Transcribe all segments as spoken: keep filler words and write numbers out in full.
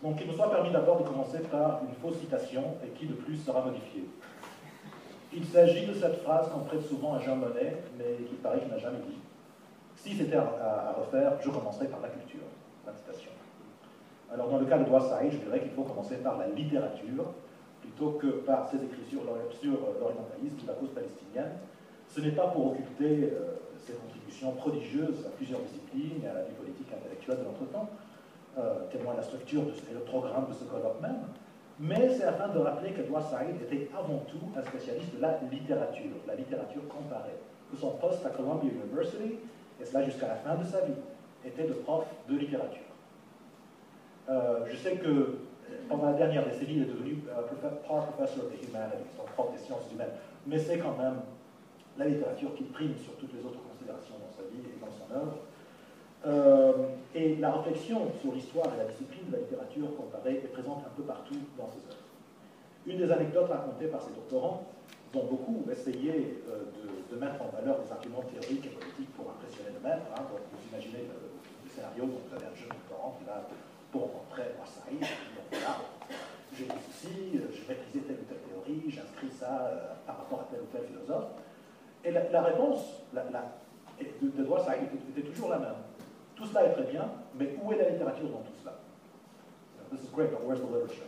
Donc il me soit permis d'abord de commencer par une fausse citation, et qui de plus sera modifiée. Il s'agit de cette phrase qu'on prête souvent à Jean Monnet, mais qui paraît qu'il n'a jamais dit. Si c'était à, à, à refaire, je commencerai par la culture. La citation. Alors dans le cas de Edward Said, je dirais qu'il faut commencer par la littérature, plutôt que par ses écrits sur l'orientalisme ou la cause palestinienne. Ce n'est pas pour occulter euh, ses contributions prodigieuses à plusieurs disciplines et à la vie politique intellectuelle de notre temps, euh, témoin de la structure de, et le programme de ce colloque même, mais c'est afin de rappeler qu'Edward Said était avant tout un spécialiste de la littérature, la littérature comparée, que son poste à Columbia University, et cela jusqu'à la fin de sa vie, était de prof de littérature. Euh, je sais que pendant la dernière décennie, il est devenu euh, par professor of the humanities, donc prof des sciences humaines, mais c'est quand même la littérature qui prime sur toutes les autres considérations dans sa vie et dans son œuvre. Euh, et la réflexion sur l'histoire et la discipline de la littérature comparée est présente un peu partout dans ses œuvres. Une des anecdotes racontées par ses doctorants, dont beaucoup essayaient euh, de, de mettre en valeur des arguments théoriques et politiques pour impressionner le maître, hein, donc vous imaginez le, le scénario, donc vous avez un jeune doctorant qui va pour rencontrer Edward Said, donc voilà, j'ai des soucis, j'ai maîtrisé telle ou telle théorie, j'inscris ça euh, par rapport à tel ou tel philosophe. Et la, la réponse la, la, d'Edward Said était, était toujours la même. Tout cela est très bien, mais où est la littérature dans tout cela? This is great, but where's the literature?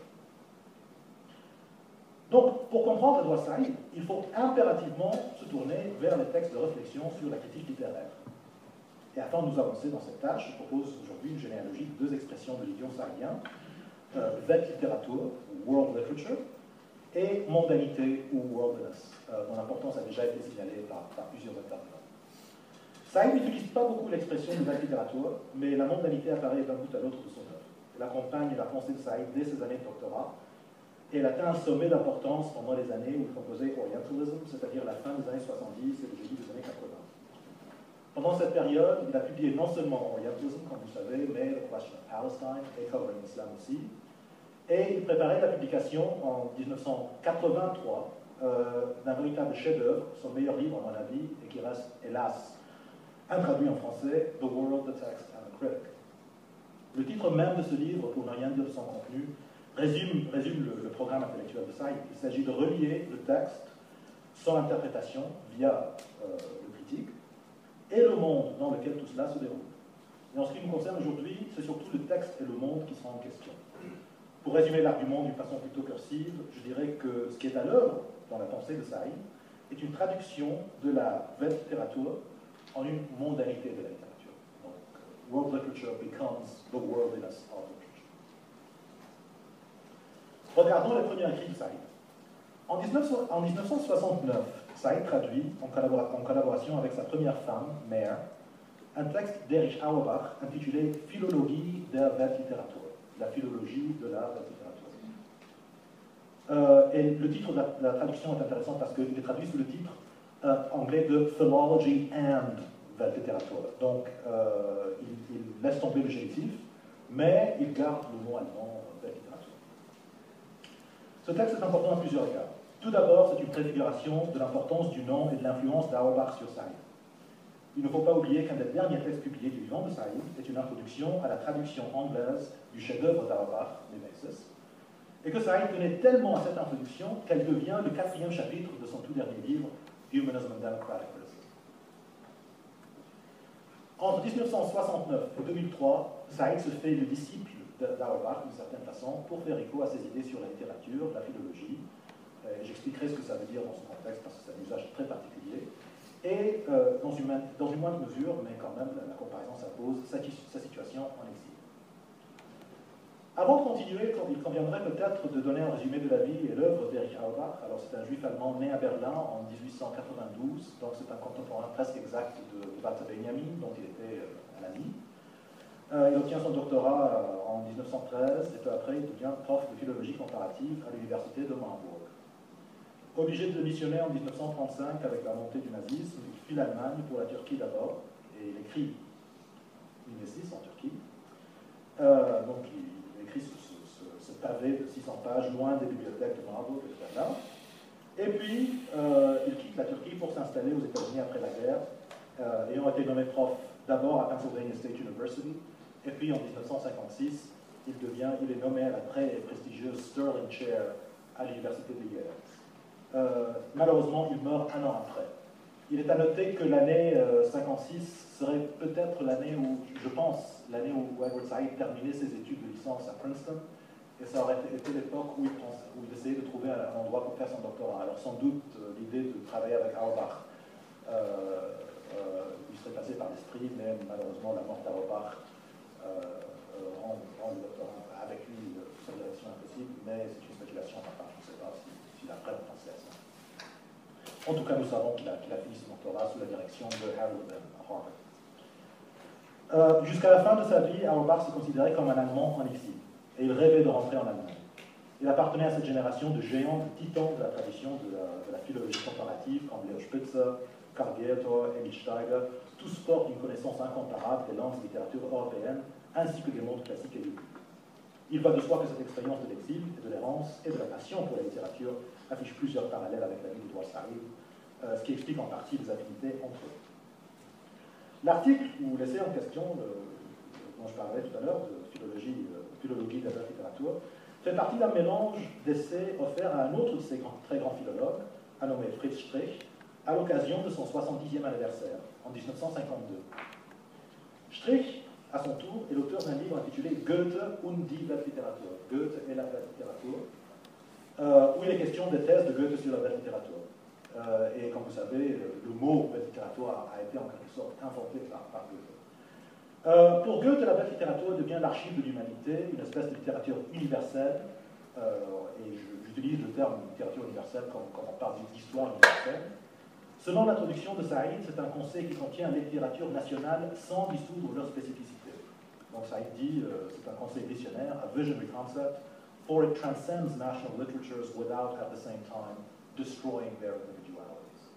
Donc, pour comprendre Edward Said, il faut impérativement se tourner vers les textes de réflexion sur la critique littéraire. Et afin de nous avancer dans cette tâche, je propose aujourd'hui une généalogie de deux expressions de l'idiome saïdien, euh, Weltliteratur, ou World Literature, et mondanité ou worldliness, euh, dont l'importance a déjà été signalée par, par plusieurs intervenants. Said n'utilise pas beaucoup l'expression de Weltliteratur, mais la mondanité apparaît d'un bout à l'autre de son œuvre. Elle accompagne la pensée de Said dès ses années de doctorat, et elle atteint un sommet d'importance pendant les années où il composait Orientalism, c'est-à-dire la fin des années soixante-dix et le début des années quatre-vingts. Pendant cette période, il a publié non seulement Orientalism, comme vous savez, mais The Question of Palestine et Covering Islam aussi. Et il préparait la publication en mille neuf cent quatre-vingt-trois euh, d'un véritable chef-d'œuvre, son meilleur livre à mon avis, et qui reste, hélas, intraduit en français, The World, the Text and the Critic. Le titre même de ce livre, pour ne rien dire de son contenu, résume, résume le, le programme intellectuel de Said. Il s'agit de relier le texte, son interprétation via euh, le critique, et le monde dans lequel tout cela se déroule. Et en ce qui nous concerne aujourd'hui, c'est surtout le texte et le monde qui seront en question. Pour résumer l'argument d'une façon plutôt cursive, je dirais que ce qui est à l'œuvre dans la pensée de Said est une traduction de la Weltliteratur en une mondanité de la littérature. Donc, world literature becomes the worldliness of literature. Regardons les premiers écrits de Said. En mille neuf cent soixante-neuf, Said traduit, en, collabora en collaboration avec sa première femme, Mère, un texte d'Erich Auerbach intitulé Philologie der Weltliteratur, la philologie de la Weltliteratur. Euh, et le titre de la, la traduction est intéressant parce qu'il est traduit sous le titre euh, anglais de Philology and Weltliteratur. Donc, euh, il, il laisse tomber le génitif, mais il garde le mot allemand Weltliteratur. Ce texte est important à plusieurs égards. Tout d'abord, c'est une préfiguration de l'importance du nom et de l'influence d'Auerbach sur Said. Il ne faut pas oublier qu'un des derniers textes publiés du vivant de Said est une introduction à la traduction anglaise du chef-d'œuvre d'Auerbach, Nemesis, et que Said tenait tellement à cette introduction qu'elle devient le quatrième chapitre de son tout dernier livre, Humanism and Democratic Criticism. Entre mille neuf cent soixante-neuf et deux mille trois, Said se fait le disciple d'Auerbach, d'une certaine façon, pour faire écho à ses idées sur la littérature, la philologie. J'expliquerai ce que ça veut dire dans ce contexte, parce que c'est un usage très particulier. Et euh, dans, une, dans une moindre mesure, mais quand même, la, la comparaison s'impose, sa, sa situation en exil. Avant de continuer, il conviendrait peut-être de donner un résumé de la vie et l'œuvre d'Erich Auerbach. Alors, c'est un juif allemand né à Berlin en mille huit cent quatre-vingt-douze, donc c'est un contemporain presque exact de Walter Benjamin, dont il était euh, un ami. Euh, il obtient son doctorat euh, en mille neuf cent treize, et peu après, il devient prof de philologie comparative à l'université de Marburg. Obligé de missionner en mille neuf cent trente-cinq avec la montée du nazisme, il fuit l'Allemagne pour la Turquie d'abord, et il écrit Nemesis en Turquie. Euh, donc il, il écrit ce, ce, ce pavé de six cents pages, loin des bibliothèques de Marburg et de Berlin. Et puis, euh, il quitte la Turquie pour s'installer aux États-Unis après la guerre, euh, ayant été nommé prof d'abord à Pennsylvania State University, et puis en mille neuf cent cinquante-six il, devient, il est nommé à la très prestigieuse Sterling Chair à l'université de Yale. Euh, malheureusement, il meurt un an après. Il est à noter que l'année euh, cinquante-six serait peut-être l'année où, je pense, l'année où Edward Said terminait ses études de licence à Princeton, et ça aurait été l'époque où, où il essayait de trouver un endroit pour faire son doctorat. Alors sans doute, euh, l'idée de travailler avec Auerbach euh, euh, lui serait passée par l'esprit, mais malheureusement, la mort d'Auerbach euh, euh, rend, rend le doctorat avec lui de sa direction impossible, mais c'est une spéculation à ma part, je ne sais pas s'il si, si après on pensait à ça. En tout cas, nous savons qu'il a, qu'il a fini son doctorat sous la direction de Harold Benn à Harvard. Euh, Jusqu'à la fin de sa vie, Auerbach se considérait comme un Allemand en exil, et il rêvait de rentrer en Allemagne. Il appartenait à cette génération de géants, de titans de la tradition de la, de la philologie comparative, comme Leo Spitzer, Karl Giertor, Emil Steiger. Tous portent une connaissance incomparable des langues et littératures européennes, ainsi que des mondes classiques et bibliques. Il va de soi que cette expérience de l'exil, et de l'errance, et de la passion pour la littérature affiche plusieurs parallèles avec la vie d'Edouard Said, euh, ce qui explique en partie les affinités entre eux. L'article ou l'essai en question, euh, dont je parlais tout à l'heure, de philologie, euh, philologie de la littérature, fait partie d'un mélange d'essais offerts à un autre de ces grands, très grands philologues, un nommé Fritz Strich, à l'occasion de son soixante-dixième anniversaire, en mille neuf cent cinquante-deux. Strich, à son tour, est l'auteur d'un livre intitulé Goethe und die Weltliteratur, Goethe et la Weltliteratur, euh, où il est question des thèses de Goethe sur la Weltliteratur. Euh, et comme vous savez, le mot Weltliteratur a, a été en quelque sorte inventé par, par Goethe. Euh, pour Goethe, la Weltliteratur devient l'archive de l'humanité, une espèce de littérature universelle, euh, et j'utilise le terme littérature universelle quand, quand on parle d'histoire universelle. Selon l'introduction de Said, c'est un concept qui contient les littératures nationales sans dissoudre leur spécificité. Donc Said dit, euh, c'est un concept visionnaire, a visionary concept, for it transcends national literatures without at the same time destroying their individualities.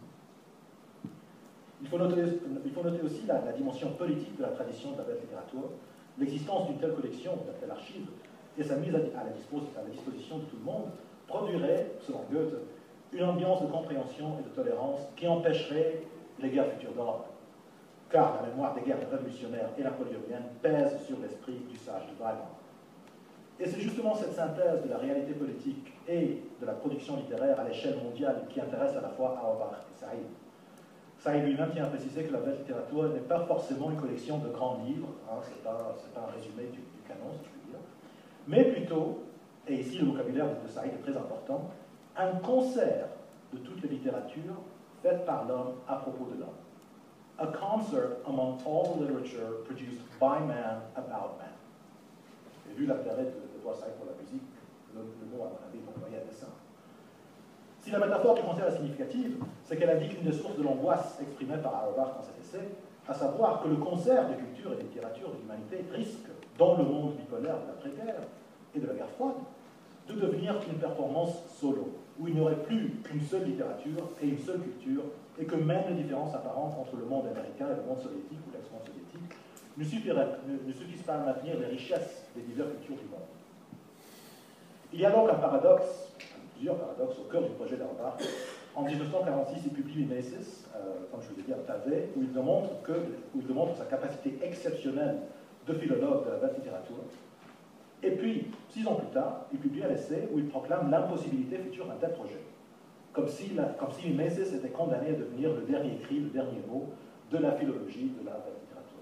Il faut noter, il faut noter aussi la, la dimension politique de la tradition de la Weltliteratur, l'existence d'une telle collection, d'une telle archive, et sa mise à, à, la à la disposition de tout le monde produirait, selon Goethe, une ambiance de compréhension et de tolérance qui empêcherait les guerres futures d'Europe. Car la mémoire des guerres révolutionnaires et napoléoniennes pèse sur l'esprit du sage de Weimar. Et c'est justement cette synthèse de la réalité politique et de la production littéraire à l'échelle mondiale qui intéresse à la fois Auerbach et Said. Said lui-même tient à préciser que la Weltliteratur n'est pas forcément une collection de grands livres, hein, ce n'est pas, pas un résumé du, du canon, si je puis dire, mais plutôt, et ici le vocabulaire de, de Said est très important, un concert de toutes les littératures faites par l'homme à propos de l'homme. A concert among all the literature produced by man about man. Et vu l'intérêt de, de Said pour la musique, le, le mot, à mon avis, est employé à dessein. Si la métaphore du concert est significative, c'est qu'elle indique une des sources de l'angoisse exprimée par Auerbach dans cet essai, à savoir que le concert de culture et de littérature de l'humanité risque, dans le monde bipolaire de l'après-guerre et de la guerre froide, de devenir une performance solo, où il n'y aurait plus qu'une seule littérature et une seule culture, et que même les différences apparentes entre le monde américain et le monde soviétique ou l'ex-monde soviétique ne, ne, ne suffisent pas à maintenir les richesses des diverses cultures du monde. Il y a donc un paradoxe, plusieurs paradoxes au cœur du projet d'Auerbach. En mille neuf cent quarante-six, il publie Mimesis, euh, comme je vous ai dit, un pavé, où il démontre, que, où il démontre sa capacité exceptionnelle de philologue de la Weltliteratur. Et puis, six ans plus tard, il publie un essai où il proclame l'impossibilité future d'un tel projet. Comme si, la, comme si Mimesis était condamné à devenir le dernier cri, le dernier mot de la philologie de la Weltliteratur.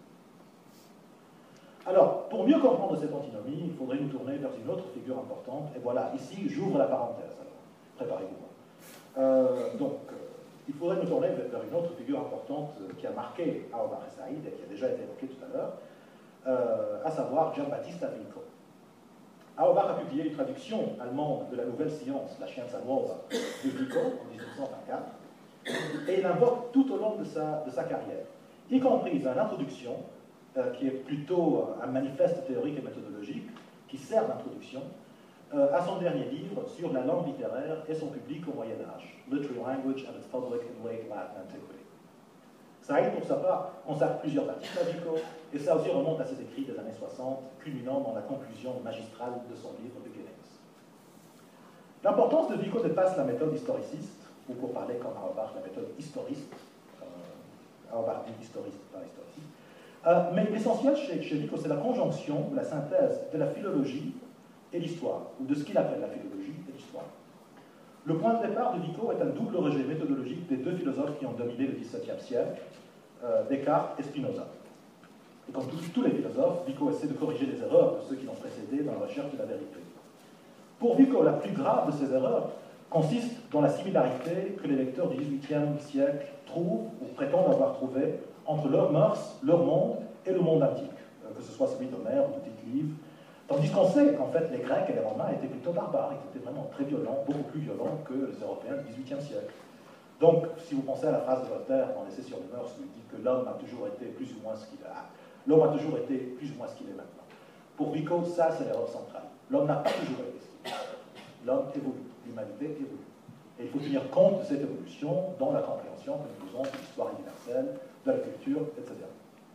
Alors, pour mieux comprendre cette antinomie, il faudrait nous tourner vers une autre figure importante. Et voilà, ici, j'ouvre la parenthèse. Alors, préparez-vous. Euh, donc, euh, il faudrait nous tourner vers une autre figure importante euh, qui a marqué Auerbach et Said, et qui a déjà été évoquée tout à l'heure, euh, à savoir Giambattista Vico. Auerbach a publié une traduction allemande de la nouvelle science, la Scienza Nuova, de Vico en mille neuf cent vingt-quatre, et il invoque tout au long de sa, de sa carrière, y compris une introduction euh, qui est plutôt un manifeste théorique et méthodologique, qui sert d'introduction euh, à son dernier livre sur la langue littéraire et son public au Moyen-Âge, Literary Language and its Public in Late Latin Antiquity. Said, pour sa part, consacre plusieurs articles à Vico, et ça aussi remonte à ses écrits des années soixante, culminant dans la conclusion magistrale de son livre Beginnings. L'importance de Vico dépasse la méthode historiciste, ou pour parler comme Auerbach, la méthode historiste, euh, Auerbach dit historiste, pas historiciste, Euh, mais l'essentiel chez, chez Vico, c'est la conjonction, la synthèse de la philologie et l'histoire, ou de ce qu'il appelle la philologie et l'histoire. Le point de départ de Vico est un double rejet méthodologique des deux philosophes qui ont dominé le dix-septième siècle, euh, Descartes et Spinoza. Et comme tous, tous les philosophes, Vico essaie de corriger les erreurs de ceux qui l'ont précédé dans la recherche de la vérité. Pour Vico, la plus grave de ces erreurs consiste dans la similarité que les lecteurs du dix-huitième siècle trouvent ou prétendent avoir trouvée entre leurs mœurs, leur monde et le monde antique, euh, que ce soit celui d'Homère ou de Tite-Live. Tandis qu'on sait qu'en fait les Grecs et les Romains étaient plutôt barbares, ils étaient vraiment très violents, beaucoup plus violents que les Européens du dix-huitième siècle. Donc, si vous pensez à la phrase de Voltaire dans l'essai sur les mœurs, où il dit que l'homme a toujours été plus ou moins ce qu'il a, l'homme a toujours été plus ou moins ce qu'il est maintenant. Pour Vico, ça c'est l'erreur centrale. L'homme n'a pas toujours été ce qu'il est. L'homme évolue, l'humanité évolue. Et il faut tenir compte de cette évolution dans la compréhension que nous faisons de l'histoire universelle, de la culture, et cetera.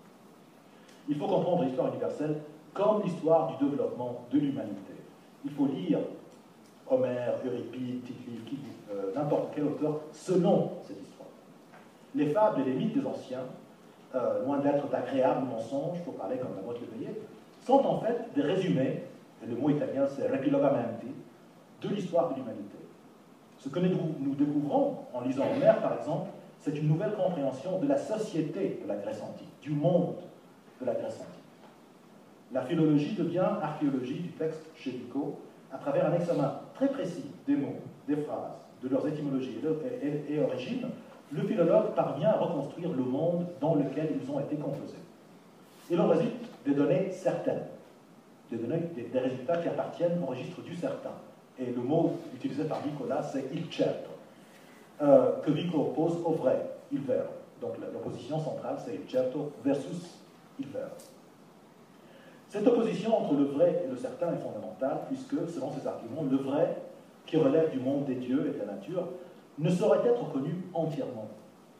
Il faut comprendre l'histoire universelle comme l'histoire du développement de l'humanité. Il faut lire Homère, Euripide, Tite-Live, euh, n'importe quel auteur selon cette histoire. Les fables et les mythes des anciens, euh, loin d'être d'agréables mensonges, pour parler comme la mode l'éveillé, sont en fait des résumés, et le mot italien c'est repilogamenti, de l'histoire de l'humanité. Ce que nous, nous découvrons en lisant Homère, par exemple, c'est une nouvelle compréhension de la société de la Grèce antique, du monde de la Grèce antique. La philologie devient archéologie du texte chez Vico à travers un examen très précis des mots, des phrases, de leurs étymologies et, et, et origines. Le philologue parvient à reconstruire le monde dans lequel ils ont été composés. Il en résulte des données certaines, des, données, des, des résultats qui appartiennent au registre du certain. Et le mot utilisé par Vico là, c'est il certo, euh, que Vico oppose au vrai, il vero. Donc l'opposition centrale, c'est il certo versus il vero. Cette opposition entre le vrai et le certain est fondamentale, puisque, selon ces arguments, le vrai, qui relève du monde des dieux et de la nature, ne saurait être connu entièrement.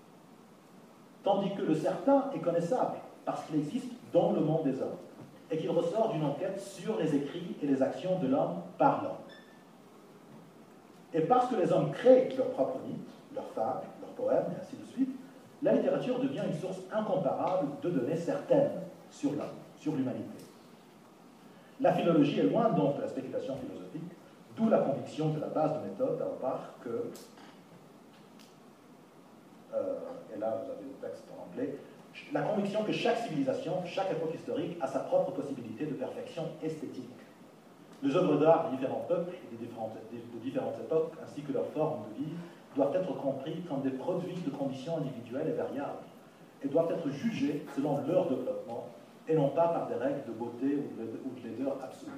Tandis que le certain est connaissable, parce qu'il existe dans le monde des hommes, et qu'il ressort d'une enquête sur les écrits et les actions de l'homme par l'homme. Et parce que les hommes créent leurs propres mythes, leurs fables, leurs poèmes, et ainsi de suite, la littérature devient une source incomparable de données certaines sur l'homme, sur l'humanité. La philologie est loin donc de la spéculation philosophique, d'où la conviction de la base de méthode, d'avoir que, euh, et là vous avez le texte en anglais, la conviction que chaque civilisation, chaque époque historique a sa propre possibilité de perfection esthétique. Les œuvres d'art de différents peuples et de différentes, de différentes époques, ainsi que leurs formes de vie, doivent être compris comme des produits de conditions individuelles et variables, et doivent être jugés selon leur développement, et non pas par des règles de beauté ou de laideur absolue.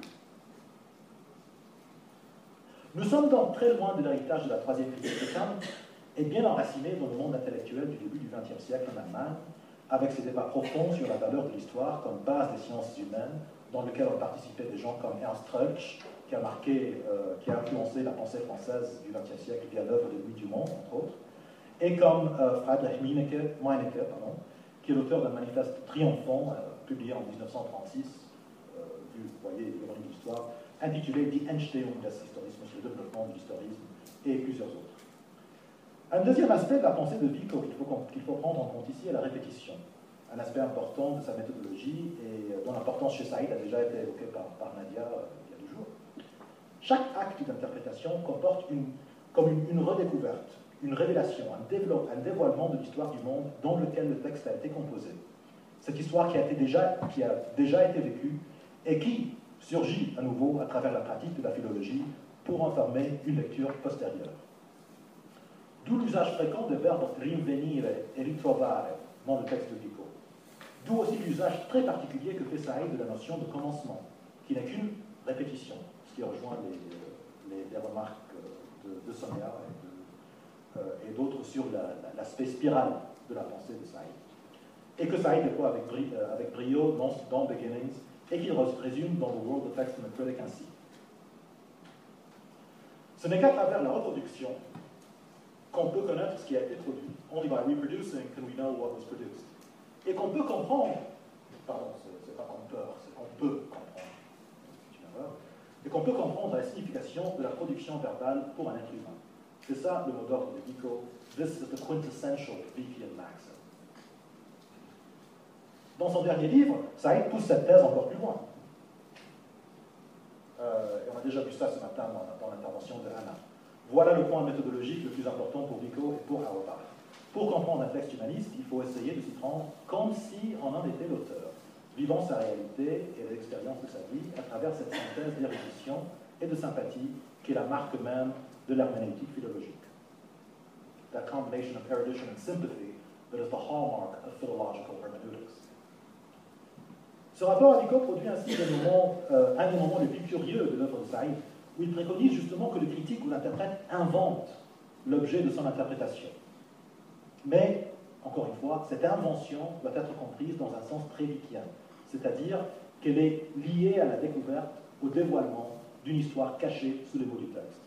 Nous sommes donc très loin de l'héritage de la troisième critique de Kant, et bien enracinés dans le monde intellectuel du début du vingtième siècle en Allemagne, avec ses débats profonds sur la valeur de l'histoire comme base des sciences humaines, dans lequel ont participé des gens comme Ernst Rötsch, qui a marqué, euh, qui a influencé la pensée française du vingtième siècle via l'œuvre de Louis Dumont, entre autres, et comme euh, Friedrich Meinecke, Meinecke pardon, qui est l'auteur d'un manifeste triomphant, euh, publié en dix-neuf cent trente-six, euh, vu, vous voyez, l'ironie de l'histoire, intitulé Die Entstehung des Historismus, le développement de l'historisme, et plusieurs autres. Un deuxième aspect de la pensée de Vico qu'il faut, qu'il faut prendre en compte ici est la répétition, un aspect important de sa méthodologie et dont l'importance chez Saïd a déjà été évoquée par, par Nadia euh, il y a deux jours. Chaque acte d'interprétation comporte une, comme une, une redécouverte, une révélation, un, développe, un dévoilement de l'histoire du monde dans lequel le texte a été composé. Cette histoire qui a, été déjà, qui a déjà été vécue et qui surgit à nouveau à travers la pratique de la philologie pour en former une lecture postérieure. D'où l'usage fréquent des verbes rinvenire et ritrovare dans le texte de Vico. D'où aussi l'usage très particulier que fait Saïd de la notion de commencement, qui n'est qu'une répétition, ce qui rejoint les, les, les remarques de, de Sonia et, de, euh, et d'autres sur l'aspect la, spirale de la pensée de Saïd. Et que Saïd déploie avec, bri, euh, avec brio dans, dans Beginnings, et qu'il résume dans The World of Text and Critic ainsi. Ce n'est qu'à travers la reproduction qu'on peut connaître ce qui a été produit. Only by reproducing can we know what was produced. Et qu'on peut comprendre, pardon, c'est pas qu'on peut, c'est qu'on peut comprendre, c'est une erreur, et qu'on peut comprendre la signification de la production verbale pour un être humain. C'est ça le mot d'ordre de Vico. This is the quintessential Vickian maxim. Dans son dernier livre, Saïd pousse cette thèse encore plus loin. Euh, et on a déjà vu ça ce matin dans, dans l'intervention de Anna. Voilà le point méthodologique le plus important pour Vico et pour Auerbach. Pour comprendre un texte humaniste, il faut essayer de s'y prendre comme si on en était l'auteur, vivant sa réalité et l'expérience de sa vie à travers cette synthèse d'érudition et de sympathie qui est la marque même de l'herméneutique philologique. That combination of erudition and sympathy that is the hallmark of philological hermeneutics. Ce rapport à Vico produit ainsi des moments, euh, un des moments les plus curieux de l'œuvre de Saïd, où il préconise justement que le critique ou l'interprète invente l'objet de son interprétation. Mais, encore une fois, cette invention doit être comprise dans un sens très vicien, c'est-à-dire qu'elle est liée à la découverte, au dévoilement d'une histoire cachée sous les mots du texte.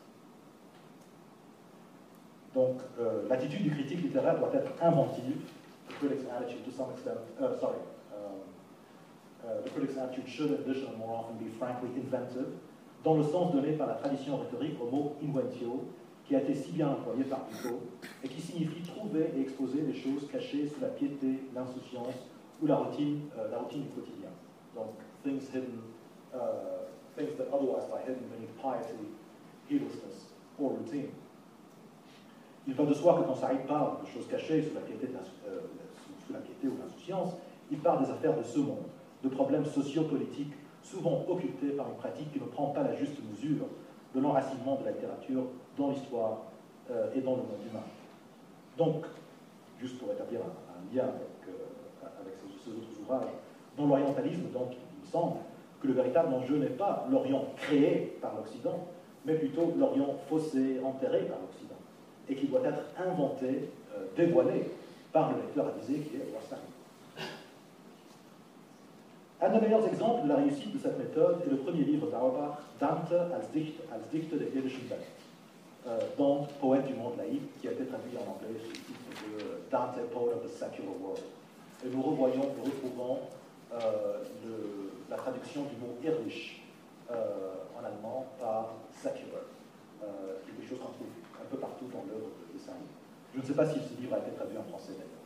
Donc, euh, l'attitude du critique littéraire doit être inventive. The critic's attitude, to some extent, uh, sorry, um, uh, the critic's attitude should, in addition, more often be frankly inventive, dans le sens donné par la tradition rhétorique au mot inventio, qui a été si bien employé par Vico, et qui signifie trouver et exposer des choses cachées sous la piété, l'insouciance ou la routine, euh, la routine du quotidien. Donc, things hidden, uh, things that otherwise lie hidden beneath piety, heedlessness, or routine. Il va de soi que quand Saïd parle de choses cachées sous la piété, de euh, sous, sous la piété ou l'insouciance, il parle des affaires de ce monde, de problèmes sociopolitiques souvent occultés par une pratique qui ne prend pas la juste mesure de l'enracinement de la littérature dans l'histoire euh, et dans le monde humain. Donc, juste pour établir un, un lien avec, euh, avec ces, ces autres ouvrages, dans l'orientalisme, donc, il me semble que le véritable enjeu n'est pas l'Orient créé par l'Occident, mais plutôt l'Orient faussé, enterré par l'Occident, et qui doit être inventé, euh, dévoilé par le lecteur avisé qui est Saïd. Un des meilleurs exemples de la réussite de cette méthode est le premier livre d'Auerbach, Dante als, Dicht, als Dichter der irdischen Welt, euh, Dante, poète du monde laïque, qui a été traduit en anglais sous le titre de Dante, Poet of the Secular World. Et nous revoyons, nous retrouvons euh, le, la traduction du mot irdisch euh, en allemand par secular, euh, quelque chose qu'on trouve un peu partout dans l'œuvre de, de Saïd. Je ne sais pas si ce livre a été traduit en français d'ailleurs.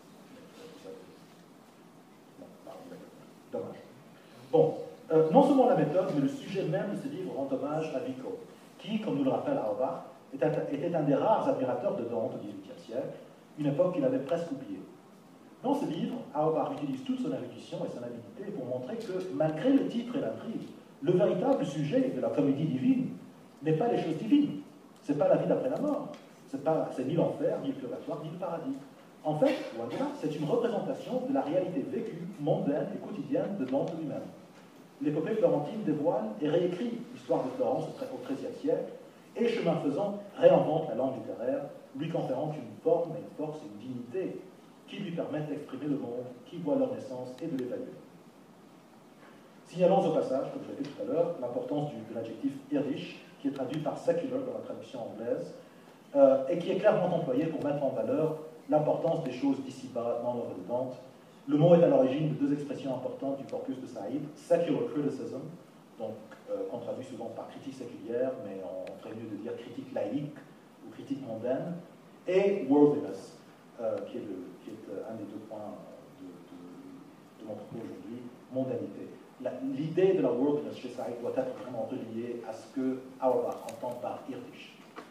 Non, pardon, dommage. Bon, euh, non seulement la méthode, mais le sujet même de ce livre rend hommage à Vico, qui, comme nous le rappelle Auerbach, était, était un des rares admirateurs de Dante au dix-huitième siècle, une époque qu'il avait presque oubliée. Dans ce livre, Auerbach utilise toute son érudition et son habileté pour montrer que, malgré le titre et l'intrigue, le véritable sujet de la comédie divine n'est pas les choses divines. Ce n'est pas la vie d'après la mort. C'est pas, c'est ni l'enfer, ni le purgatoire, ni le paradis. En fait, loin de là, c'est une représentation de la réalité vécue, mondaine et quotidienne de Dante lui-même. L'épopée florentine dévoile et réécrit l'histoire de Florence au treizième siècle, et chemin faisant, réinvente la langue littéraire, lui conférant une forme, une force et une dignité qui lui permettent d'exprimer le monde, qui voit leur naissance et de l'évaluer. Signalons au passage, comme je l'ai dit tout à l'heure, l'importance de l'adjectif irdisch, qui est traduit par secular dans la traduction anglaise, euh, et qui est clairement employé pour mettre en valeur l'importance des choses d'ici-bas dans l'œuvre de Dante. Le mot est à l'origine de deux expressions importantes du corpus de Saïd, secular criticism, donc euh, qu'on traduit souvent par critique séculière, mais on ferait mieux de dire critique laïque ou critique mondaine, et worldliness, euh, qui est, le, qui est euh, un des deux points de, de, de mon propos aujourd'hui, mondanité. L'idée de la worldliness chez Saïd doit être vraiment reliée à ce que Auerbach entend par irdisch.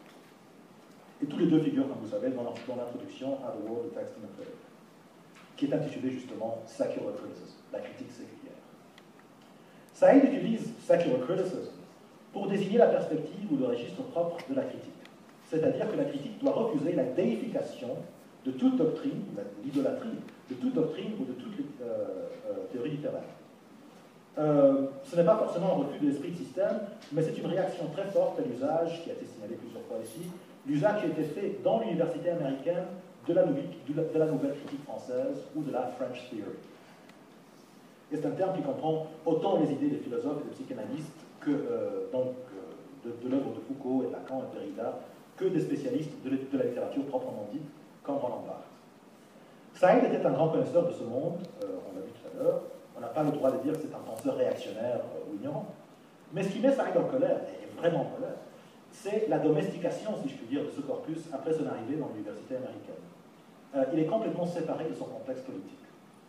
Et tous les deux figurent, comme vous savez, dans l'introduction à The World, the Text and the Play, qui est intitulé justement Secular Criticism, la critique séculière. Saïd utilise Secular Criticism pour désigner la perspective ou le registre propre de la critique. C'est-à-dire que la critique doit refuser la déification de toute doctrine, l'idolâtrie, de toute doctrine ou de toute euh, euh, théorie littéraire. Euh, ce n'est pas forcément un refus de l'esprit de système, mais c'est une réaction très forte à l'usage, qui a été signalé plusieurs fois ici, l'usage qui a été fait dans l'université américaine de la, de la nouvelle critique française ou de la French Theory. Et c'est un terme qui comprend autant les idées des philosophes et des psychanalystes que euh, donc, euh, de, de l'œuvre de Foucault et de Lacan et de Derrida, que des spécialistes de, de la littérature proprement dite, comme Roland Barthes. Saïd était un grand connaisseur de ce monde, euh, on l'a vu tout à l'heure. On n'a pas le droit de dire que c'est un penseur réactionnaire euh, ou ignorant. Mais ce qui met Saïd en colère, et vraiment en colère, c'est la domestication, si je puis dire, de ce corpus après son arrivée dans l'université américaine. Euh, il est complètement séparé de son contexte politique.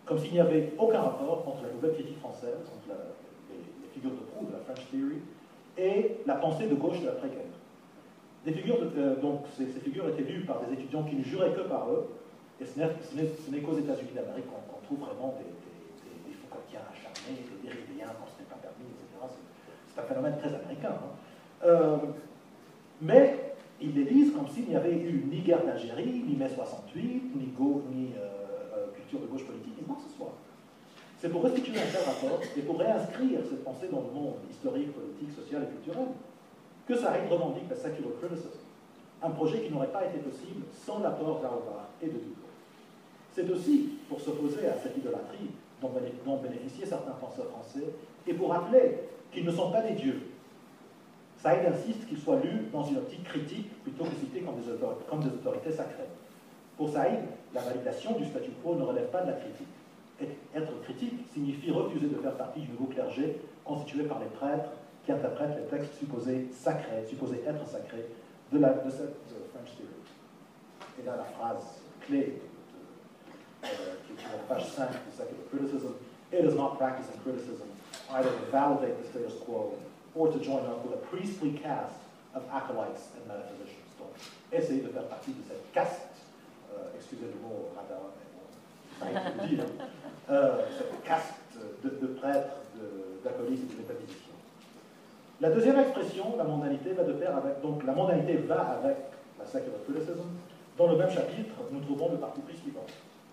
comme s'il n'y avait aucun rapport entre la nouvelle critique française, entre la, les, les figures de proue de la French Theory, et la pensée de gauche de l'après-guerre. Des figures de, euh, donc ces, ces figures étaient lues par des étudiants qui ne juraient que par eux, et ce n'est qu'aux États-Unis d'Amérique qu'on qu trouve vraiment des, des, des, des Foucaultiens acharnés, des Derridiens quand ce n'est pas permis, et cetera. C'est un phénomène très américain. Hein. Euh, mais ils les disent comme s'il n'y avait eu ni guerre d'Algérie, ni mai soixante-huit, ni, go, ni euh, euh, culture de gauche politique, ni quoi que ce soit. C'est pour restituer un tel rapport et pour réinscrire cette pensée dans le monde historique, politique, social et culturel que Saïd revendique la secular criticism, un projet qui n'aurait pas été possible sans l'apport d'Auerbach et de Ducrot. C'est aussi pour s'opposer à cette idolâtrie dont, dont bénéficiaient certains penseurs français et pour rappeler qu'ils ne sont pas des dieux. Saïd insiste qu'ils soient lus dans une optique critique plutôt que cités comme des, autorités, comme des autorités sacrées. Pour Saïd, la validation du statu quo ne relève pas de la critique. Être critique signifie refuser de faire partie du nouveau clergé constitué par les prêtres qui interprètent les textes supposés sacrés, supposés être sacrés de, la, de cette de French Theory. Et là, la phrase clé de, euh, qui est sur la page cinq de Secular Criticism, "It is not practicing criticism either to validate the status quo or to join up with a priestly caste of acolytes and metaphysicians." Donc, essayer de faire partie de cette caste, euh, excusez le mot radar, mais bon, ça a été dit, hein, euh, cette caste de, de prêtres, d'acolytes et de métaphysiciens. La deuxième expression, la mondanité, va de pair avec, donc la mondanité va avec la secular criticism. Dans le même chapitre, nous trouvons le parti pris suivant.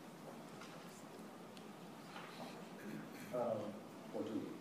Euh, bon,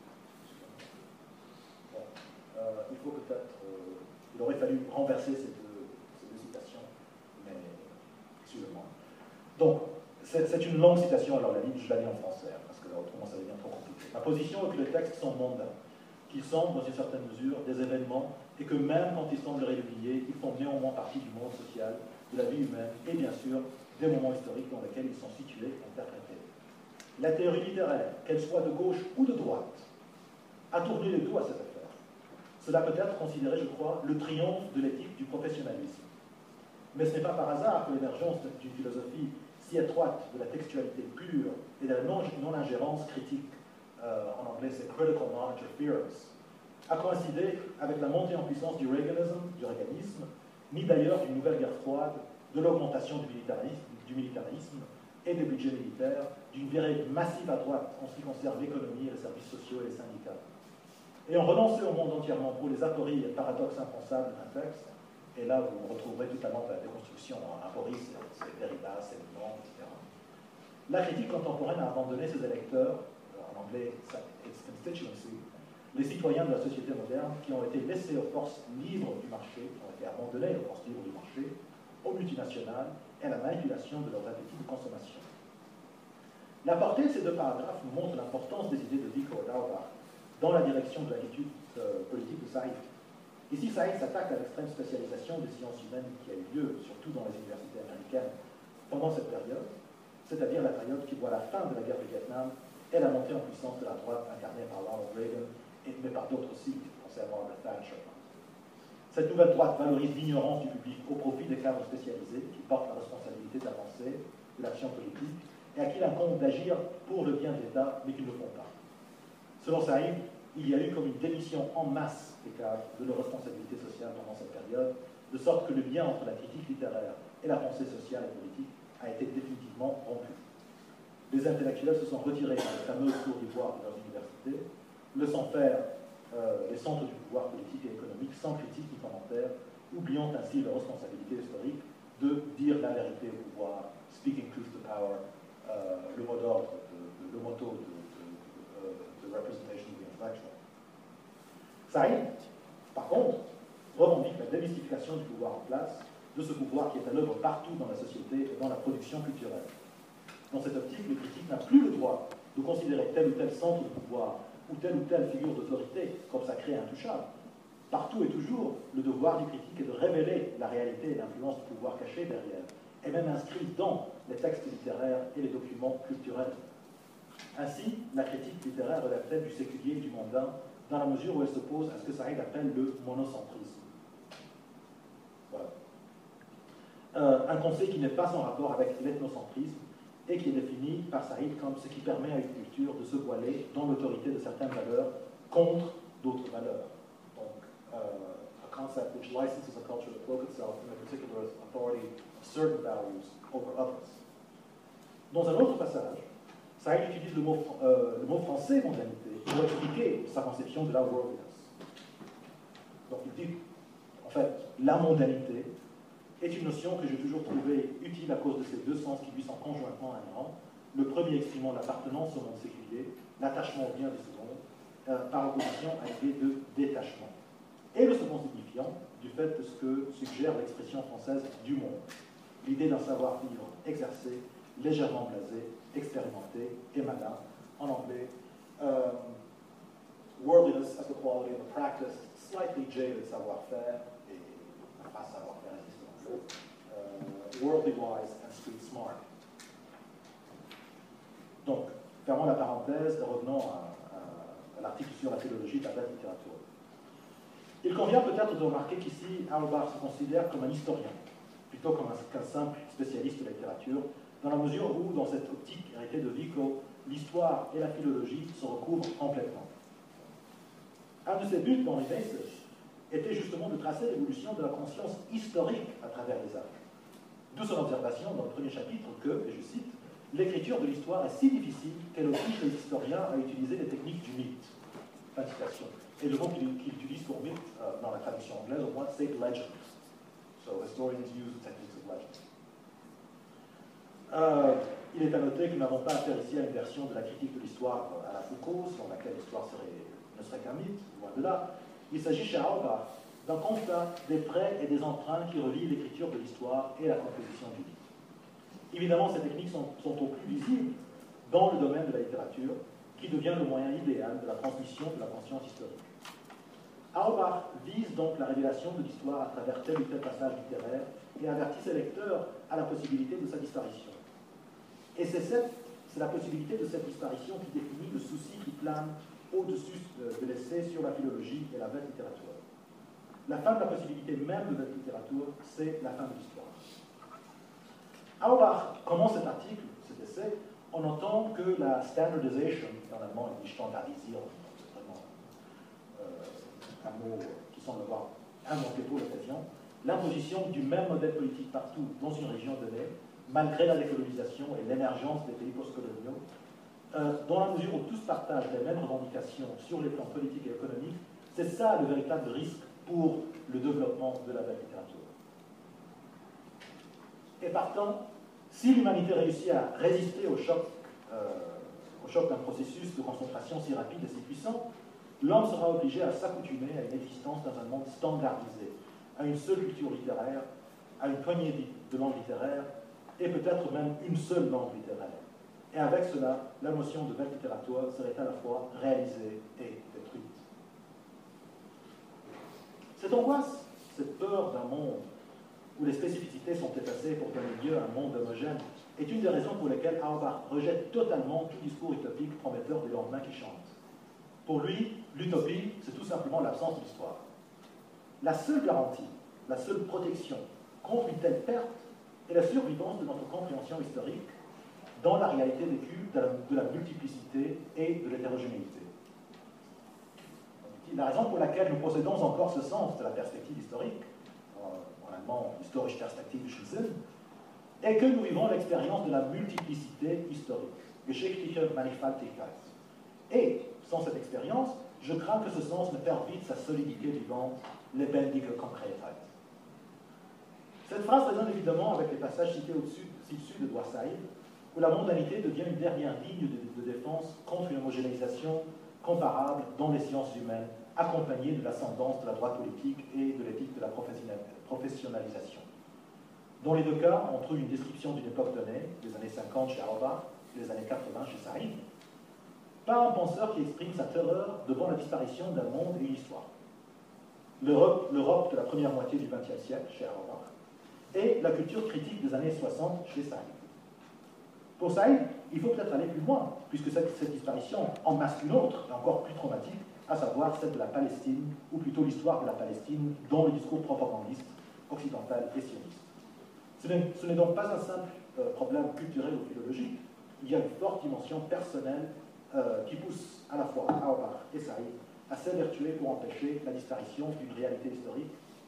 euh, il faut peut-être, euh, il aurait fallu renverser ces deux, ces deux citations, mais excusez-moi. Donc, c'est une longue citation, alors la lis, je la lis en français, parce que autrement ça devient trop compliqué. Ma position est que les textes sont mondains, qu'ils sont, dans une certaine mesure, des événements, et que même quand ils semblent réguliers, ils font néanmoins partie du monde social, de la vie humaine, et bien sûr, des moments historiques dans lesquels ils sont situés, interprétés. La théorie littéraire, qu'elle soit de gauche ou de droite, a tourné le dos à cette affaire. Cela peut être considéré, je crois, le triomphe de l'éthique du professionnalisme. Mais ce n'est pas par hasard que l'émergence d'une philosophie si étroite de la textualité pure et de la non-ingérence critique, euh, en anglais c'est critical non-interference, a coïncidé avec la montée en puissance du Reaganisme, du Reaganisme, ni d'ailleurs d'une nouvelle guerre froide, de l'augmentation du militarisme, du militarisme et des budgets militaires, d'une virée massive à droite en ce qui concerne l'économie, les services sociaux et les syndicats. Et on renonçait au monde entièrement pour les apories et paradoxes impensables d'un texte, et là vous retrouverez toute la lampe de la déconstruction. Apories, c'est Derrida, c'est Le Monde, et cetera. La critique contemporaine a abandonné ses électeurs, en anglais, its constituency, les citoyens de la société moderne qui ont été laissés aux forces libres du marché, qui ont été abandonnés aux forces libres du marché, aux multinationales et à la manipulation de leurs appétits de consommation. La portée de ces deux paragraphes nous montre l'importance des idées de Ducrot et d'Auerbach dans la direction de l'attitude euh, politique de Saïd. Ici, Saïd s'attaque à l'extrême spécialisation des sciences humaines qui a eu lieu, surtout dans les universités américaines, pendant cette période, c'est-à-dire la période qui voit la fin de la guerre du Vietnam et la montée en puissance de la droite incarnée par Ronald Reagan, et, mais par d'autres aussi, concernant la Thatcher. Cette nouvelle droite valorise l'ignorance du public au profit des cadres spécialisés qui portent la responsabilité de la pensée, de l'action politique, et à qui l'incombe d'agir pour le bien de l'État, mais qui ne le font pas. Selon Saïd, il y a eu comme une démission en masse des cadres de leurs responsabilités sociales pendant cette période, de sorte que le lien entre la critique littéraire et la pensée sociale et politique a été définitivement rompu. Les intellectuels se sont retirés dans les fameuses cours d'ivoire de leurs universités, laissant faire euh, les centres du pouvoir politique et économique sans critique ni commentaire, oubliant ainsi leur responsabilité historique de dire la vérité au pouvoir, speaking truth to power, euh, le mot d'ordre, le motto de, de, de, de representation of the intellectual. Saïd, par contre, revendique la démystification du pouvoir en place, de ce pouvoir qui est à l'œuvre partout dans la société et dans la production culturelle. Dans cette optique, le critique n'a plus le droit de considérer tel ou tel centre de pouvoir ou telle ou telle figure d'autorité comme sacrée et intouchable. Partout et toujours, le devoir du critique est de révéler la réalité et l'influence du pouvoir caché derrière, et même inscrit dans les textes littéraires et les documents culturels. Ainsi, la critique littéraire relève-t-elle du séculier et du mondain, dans la mesure où elle s'oppose à ce que Saïd appelle le monocentrisme. Voilà. Euh, un concept qui n'est pas en rapport avec l'ethnocentrisme, et qui est défini par Saïd comme ce qui permet à une culture de se voiler dans l'autorité de certaines valeurs contre d'autres valeurs. Donc, uh, a concept which licenses a culture to cloak itself in a particular authority of certain values over others. Dans un autre passage, Saïd utilise le mot, euh, le mot français mondanité pour expliquer sa conception de la worldliness. Donc il dit, en fait, la mondanité est une notion que j'ai toujours trouvée utile à cause de ces deux sens qui lui sont conjointement inhérents. Le premier exprimant l'appartenance au monde séculier, l'attachement au bien du second, euh, par opposition à l'idée de détachement. Et le second signifiant du fait de ce que suggère l'expression française du monde, l'idée d'un savoir-vivre exercé, légèrement blasé, expérimenté et malin. En anglais, um, worldliness as the quality of a practiced, slightly jaded savoir-faire, et pas savoir-faire existe en anglais, uh, worldly wise and street smart. Donc, fermons la parenthèse et revenons à, à, à l'article sur la philologie de la belle littérature. Il convient peut-être de remarquer qu'ici, Auerbach se considère comme un historien, plutôt comme un, qu'un simple spécialiste de la littérature, dans la mesure où, dans cette optique héritée de Vico, l'histoire et la philologie se recouvrent complètement. Un de ses buts dans Renaissance était justement de tracer l'évolution de la conscience historique à travers les âges. D'où son observation dans le premier chapitre que, et je cite, « l'écriture de l'histoire est si difficile qu'elle oblige les historiens à utiliser les techniques du mythe ». Fin de citation. Et le mot qu'il qu'il utilise pour mythe, euh, dans la traduction anglaise, au moins, c'est legend. So, historians use the techniques of legend. Euh, il est à noter que nous n'avons pas affaire ici à une version de la critique de l'histoire à la Foucault, selon laquelle l'histoire ne serait qu'un mythe, loin de là. Il s'agit chez Auerbach d'un constat des traits et des empreintes qui relient l'écriture de l'histoire et la composition du mythe. Évidemment, ces techniques sont, sont au plus visibles dans le domaine de la littérature, qui devient le moyen idéal de la transmission de la conscience historique. Auerbach vise donc la révélation de l'histoire à travers tel ou tel passage littéraire et avertit ses lecteurs à la possibilité de sa disparition. Et c'est, cette, c'est la possibilité de cette disparition qui définit le souci qui plane au-dessus de l'essai sur la philologie et la belle littérature. La fin de la possibilité même de belle littérature, c'est la fin de l'histoire. Auerbach commence cet article, cet essai, en notant que la standardization, en allemand il dit standardisieren, c'est vraiment euh, un mot qui semble avoir inventé pour l'occasion, l'imposition du même modèle politique partout dans une région donnée, malgré la décolonisation et l'émergence des pays postcoloniaux, euh, dans la mesure où tous partagent les mêmes revendications sur les plans politiques et économiques, c'est ça le véritable risque pour le développement de la belle littérature. Et partant, si l'humanité réussit à résister au choc, euh, au choc d'un processus de concentration si rapide et si puissant, l'homme sera obligé à s'accoutumer à une existence dans un monde standardisé, à une seule culture littéraire, à une poignée de langues littéraires, et peut-être même une seule langue littéraire. Et avec cela, la notion de belle littérature serait à la fois réalisée et détruite. Cette angoisse, cette peur d'un monde où les spécificités sont effacées pour donner lieu à un monde homogène, est une des raisons pour lesquelles Auerbach rejette totalement tout discours utopique prometteur des lendemains qui chantent. Pour lui, l'utopie, c'est tout simplement l'absence de l'histoire. La seule garantie, la seule protection contre une telle perte est la survivance de notre compréhension historique dans la réalité vécue de la, de la multiplicité et de l'hétérogénéité. La raison pour laquelle nous possédons encore ce sens de la perspective historique, en allemand, historische Perspektivensinn, est que nous vivons l'expérience de la multiplicité historique, geschichtliche Mannigfaltigkeit. Et, sans cette expérience, je crains que ce sens ne perde vite sa solidité vivante, lebendige Konkretheit. Cette phrase résonne évidemment avec les passages cités au-dessus, ci-dessus de Saïd, où la mondanité devient une dernière ligne de, de défense contre une homogénéisation comparable dans les sciences humaines, accompagnée de l'ascendance de la droite politique et de l'éthique de la professionnalisation. Dans les deux cas, on trouve une description d'une époque donnée, les années cinquante chez Auerbach, les années quatre-vingts chez Saïd, par un penseur qui exprime sa terreur devant la disparition d'un monde et une histoire. L'Europe, l'Europe de la première moitié du vingtième siècle chez Auerbach, et la culture critique des années soixante chez Saïd. Pour Saïd, il faut peut-être aller plus loin, puisque cette, cette disparition en masque une autre, et encore plus traumatique, à savoir celle de la Palestine, ou plutôt l'histoire de la Palestine, dans le discours propagandiste occidental et sioniste. Ce n'est, ce n'est donc pas un simple euh, problème culturel ou philologique, il y a une forte dimension personnelle euh, qui pousse à la fois Auerbach et Saïd à s'évertuer pour empêcher la disparition d'une réalité historique.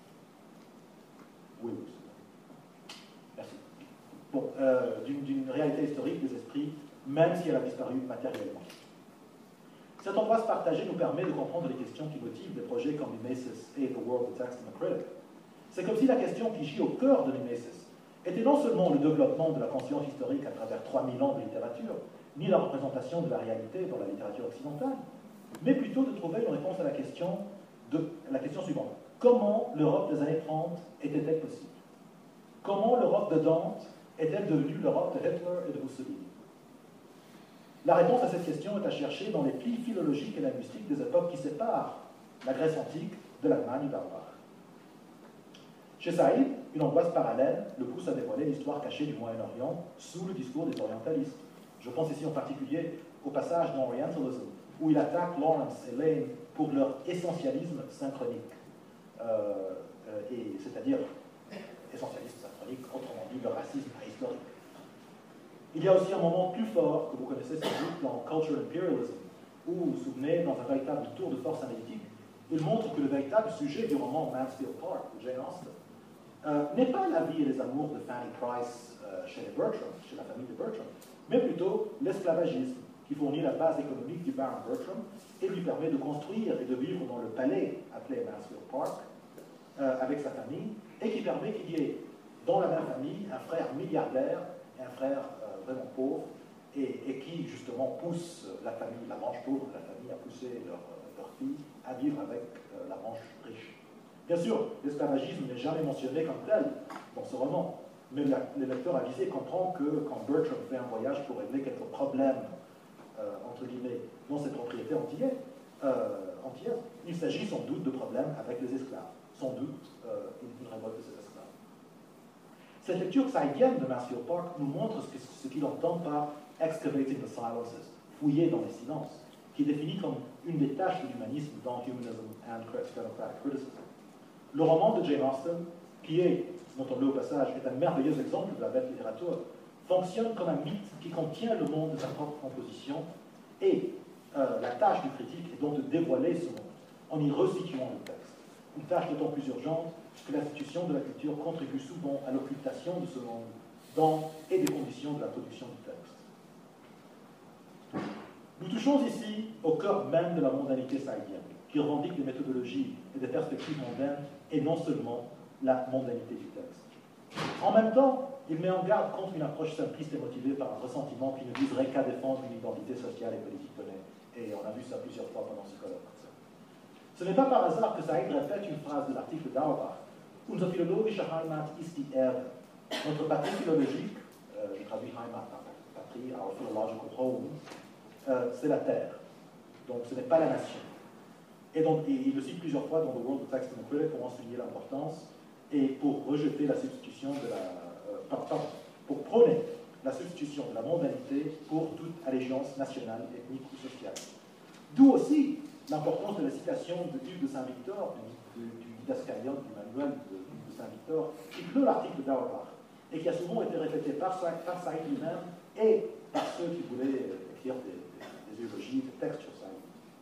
Oui, oui. Merci. Bon, euh, d'une réalité historique des esprits, même si elle a disparu matériellement. Cette angoisse partagée nous permet de comprendre les questions qui motivent des projets comme Mimesis et The World of Text and the Critic. C'est comme si la question qui gît au cœur de Mimesis était non seulement le développement de la conscience historique à travers trois mille ans de littérature, ni la représentation de la réalité dans la littérature occidentale, mais plutôt de trouver une réponse à la question, de, la question suivante. Comment l'Europe des années trente était-elle possible? Comment l'Europe de Dante est-elle devenue l'Europe de Hitler et de Mussolini? La réponse à cette question est à chercher dans les plis philologiques et linguistiques des époques qui séparent la Grèce antique de l'Allemagne d'Auerbach. Chez Saïd, une angoisse parallèle le pousse à dévoiler l'histoire cachée du Moyen-Orient sous le discours des orientalistes. Je pense ici en particulier au passage dans Orientalism, où il attaque Lawrence et Lane pour leur essentialisme synchronique, euh, euh, et c'est-à-dire essentialisme synchronique, autrement dit le racisme préhistorique. Il y a aussi un moment plus fort que vous connaissez sans doute dans Culture Imperialism, où, vous vous souvenez, dans un véritable tour de force analytique, il montre que le véritable sujet du roman Mansfield Park de Jane Austen euh, n'est pas la vie et les amours de Fanny Price euh, chez les Bertram, chez la famille de Bertram, mais plutôt l'esclavagisme qui fournit la base économique du baron Bertram et lui permet de construire et de vivre dans le palais appelé Mansfield Park euh, avec sa famille, et qui permet qu'il y ait dans la même famille un frère milliardaire et un frère euh, vraiment pauvre, et, et qui justement pousse la famille, la branche pauvre de la famille à pousser leur, leur fille à vivre avec euh, la branche riche. Bien sûr, l'esclavagisme n'est jamais mentionné comme tel dans ce roman, mais la, le lecteur avisé comprend que quand Bertram fait un voyage pour régler quelques problèmes, euh, entre guillemets, dans ses propriétés antillaises, euh, antillaises, il s'agit sans doute de problèmes avec les esclaves, sans doute euh, une, une révolte de ces esclaves. Cette lecture saïdienne de Mansfield Park nous montre ce, que, ce qu'il entend par « excavating the silences », fouiller dans les silences, qui est défini comme une des tâches de l'humanisme dans Humanism and Stenocratic Criticism. Le roman de Jane Austen, qui est, notons-le au passage, est un merveilleux exemple de la belle littérature, fonctionne comme un mythe qui contient le monde de sa propre composition, et euh, la tâche du critique est donc de dévoiler ce monde, en y resituant le texte. Une tâche d'autant plus urgente que l'institution de la culture contribue souvent à l'occultation de ce monde dans et des conditions de la production du texte. Nous touchons ici au cœur même de la mondanité saïdienne, qui revendique des méthodologies et des perspectives mondaines, et non seulement la mondanité du texte. En même temps, il met en garde contre une approche simpliste et motivée par un ressentiment qui ne viserait qu'à défendre une identité sociale et politique donnée. Et on a vu ça plusieurs fois pendant ce colloque. Ce n'est pas par hasard que Saïd répète une phrase de l'article d'Auerbach. Unser philologische Heimat ist die Erde. Notre patrie philologique, euh, je traduis Heimat par patrie, our philological home, euh, c'est la terre. Donc ce n'est pas la nation. Et donc il le cite plusieurs fois dans The World of Text and the Critic pour en souligner l'importance et pour rejeter la substitution de la. Euh, pardon, pour prôner la substitution de la mondanité pour toute allégeance nationale, ethnique ou sociale. D'où aussi l'importance de la citation de Hugues de Saint-Victor, du, du, du didascalion, du manuel de Hugues de Saint-Victor, qui clôt l'article d'Auerbach, et qui a souvent été répété par, par Saïd lui-même et par ceux qui voulaient écrire des, des, des eulogies, des textes sur Saïd.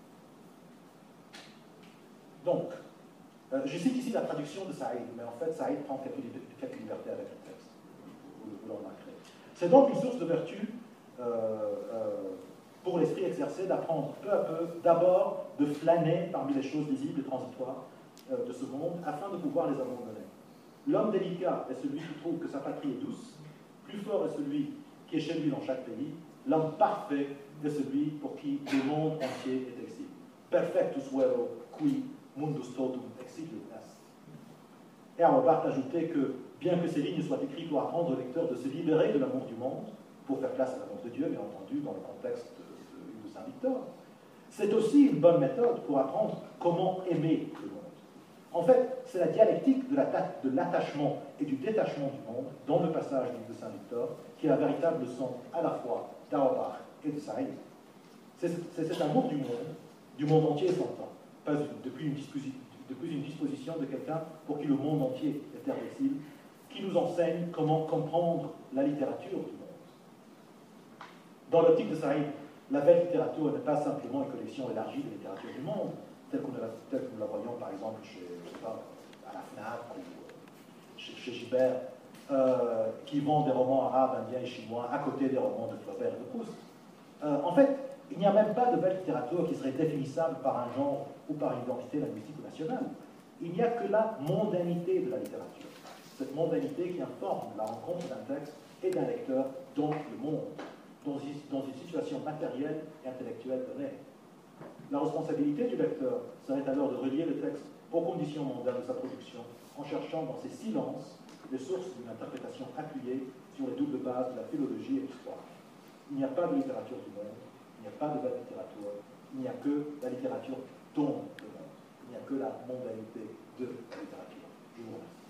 Donc, euh, je cite ici la traduction de Saïd, mais en fait, Saïd prend quelques, quelques libertés avec le texte. Vous, vous le remarquerez. C'est donc une source de vertu euh, euh, pour l'esprit exercé d'apprendre peu à peu, d'abord de flâner parmi les choses visibles et transitoires euh, de ce monde, afin de pouvoir les abandonner. L'homme délicat est celui qui trouve que sa patrie est douce, plus fort est celui qui est chez lui dans chaque pays, l'homme parfait est celui pour qui le monde entier est exil. Perfectus vero qui mundus totum exilium est. Et Auerbach ajoutait que, bien que ces lignes soient écrites pour apprendre au lecteur de se libérer de l'amour du monde, pour faire place à l'amour de Dieu, bien entendu, dans le contexte de, de, de Saint-Victor, c'est aussi une bonne méthode pour apprendre comment aimer le monde. En fait, c'est la dialectique de l'attachement et du détachement du monde dans le passage de Saint-Victor qui est la véritable leçon à la fois d'Auerbach et de Saïd. C'est cet amour du monde, du monde entier s'entend, pas depuis une, depuis une disposition de quelqu'un pour qui le monde entier est irréversible, qui nous enseigne comment comprendre la littérature du monde. Dans l'optique de Saïd, la Weltliteratur n'est pas simplement une collection élargie de littérature du monde, telle que nous la, telle que nous la voyons par exemple chez, je sais pas, à la FNAC ou chez, chez Gibert, euh, qui vend des romans arabes, indiens et chinois à côté des romans de Flaubert et de Proust. Euh, en fait, il n'y a même pas de Weltliteratur qui serait définissable par un genre ou par une identité linguistique ou nationale. Il n'y a que la mondanité de la littérature. Cette mondanité qui informe la rencontre d'un texte et d'un lecteur dans le monde, dans une situation matérielle et intellectuelle donnée. La responsabilité du lecteur serait alors de relier le texte aux conditions mondaines de sa production, en cherchant dans ses silences les sources d'une interprétation appuyée sur les doubles bases de la philologie et l'histoire. Il n'y a pas de littérature du monde, il n'y a pas de belle littérature, il n'y a que la littérature dont le monde, il n'y a que la mondanité de la littérature. Je vous remercie.